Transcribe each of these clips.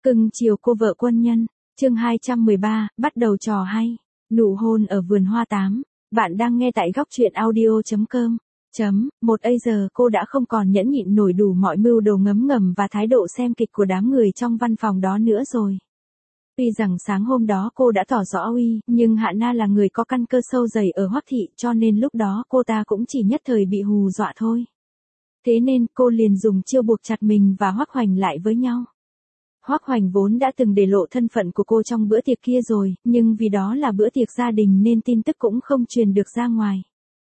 Cưng chiều cô vợ quân nhân, chương 213, bắt đầu trò hay. Nụ hôn ở vườn hoa 8. Bạn đang nghe tại góc truyện audio.com. Một giờ cô đã không còn nhẫn nhịn nổi đủ mọi mưu đồ ngấm ngầm và thái độ xem kịch của đám người trong văn phòng đó nữa rồi. Tuy rằng sáng hôm đó cô đã tỏ rõ uy, nhưng Hạ Na là người có căn cơ sâu dày ở Hoắc thị, cho nên lúc đó cô ta cũng chỉ nhất thời bị hù dọa thôi. Thế nên cô liền dùng chiêu buộc chặt mình và Hoắc Hoành lại với nhau. Hoắc Hoành vốn đã từng để lộ thân phận của cô trong bữa tiệc kia rồi, nhưng vì đó là bữa tiệc gia đình nên tin tức cũng không truyền được ra ngoài.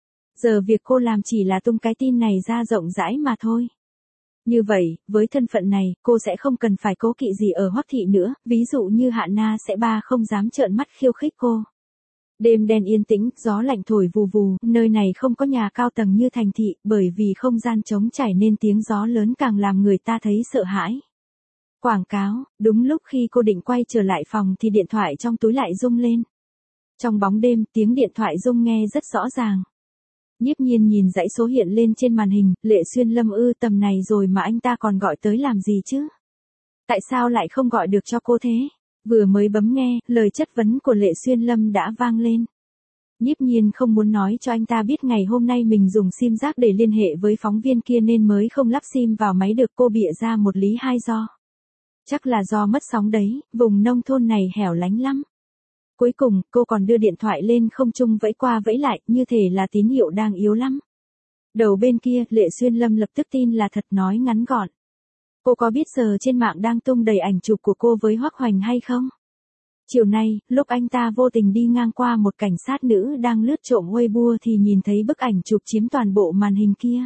Giờ việc cô làm chỉ là tung cái tin này ra rộng rãi mà thôi. Như vậy, với thân phận này, cô sẽ không cần phải cố kỵ gì ở Hoắc thị nữa, ví dụ như Hạ Na sẽ không dám trợn mắt khiêu khích cô. Đêm đen yên tĩnh, gió lạnh thổi vù vù, nơi này không có nhà cao tầng như thành thị, bởi vì không gian trống trải nên tiếng gió lớn càng làm người ta thấy sợ hãi. Quảng cáo, đúng lúc khi cô định quay trở lại phòng thì điện thoại trong túi lại rung lên. Trong bóng đêm, tiếng điện thoại rung nghe rất rõ ràng. Nhiếp Nhiên nhìn dãy số hiện lên trên màn hình, Lệ Xuyên Lâm ư, tầm này rồi mà anh ta còn gọi tới làm gì chứ? Tại sao lại không gọi được cho cô thế? Vừa mới bấm nghe, lời chất vấn của Lệ Xuyên Lâm đã vang lên. Nhiếp Nhiên không muốn nói cho anh ta biết ngày hôm nay mình dùng sim rác để liên hệ với phóng viên kia nên mới không lắp sim vào máy được, cô bịa ra một lý hai do. Chắc là do mất sóng đấy, vùng nông thôn này hẻo lánh lắm. Cuối cùng, cô còn đưa điện thoại lên không trung vẫy qua vẫy lại, như thể là tín hiệu đang yếu lắm. Đầu bên kia, Lệ Xuyên Lâm lập tức tin là thật, nói ngắn gọn. Cô có biết giờ trên mạng đang tung đầy ảnh chụp của cô với Hoắc Hoành hay không? Chiều nay, lúc anh ta vô tình đi ngang qua một cảnh sát nữ đang lướt trộm Weibo thì nhìn thấy bức ảnh chụp chiếm toàn bộ màn hình kia.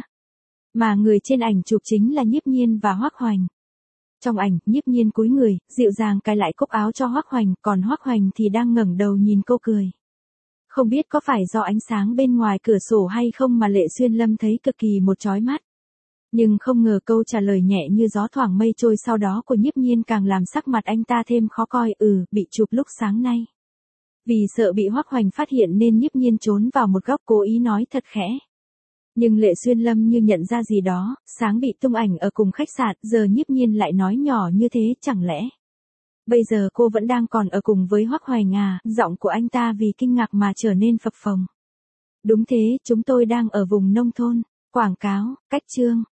Mà người trên ảnh chụp chính là Nhiếp Nhiên và Hoắc Hoành. Trong ảnh, Nhiếp Nhiên cúi người, dịu dàng cài lại cúc áo cho Hoắc Hoành, còn Hoắc Hoành thì đang ngẩng đầu nhìn cô cười. Không biết có phải do ánh sáng bên ngoài cửa sổ hay không mà Lệ Xuyên Lâm thấy cực kỳ một chói mắt. Nhưng không ngờ câu trả lời nhẹ như gió thoảng mây trôi sau đó của Nhiếp Nhiên càng làm sắc mặt anh ta thêm khó coi. Bị chụp lúc sáng nay. Vì sợ bị Hoắc Hoành phát hiện nên Nhiếp Nhiên trốn vào một góc cố ý nói thật khẽ. Nhưng Lệ Xuyên Lâm như nhận ra gì đó, sáng bị tung ảnh ở cùng khách sạn, giờ Nhiếp Nhiên lại nói nhỏ như thế, chẳng lẽ bây giờ cô vẫn đang còn ở cùng với Hoắc Hoành à? Giọng của anh ta vì kinh ngạc mà trở nên phập phồng. Đúng thế, chúng tôi đang ở vùng nông thôn. Quảng cáo, cách chương.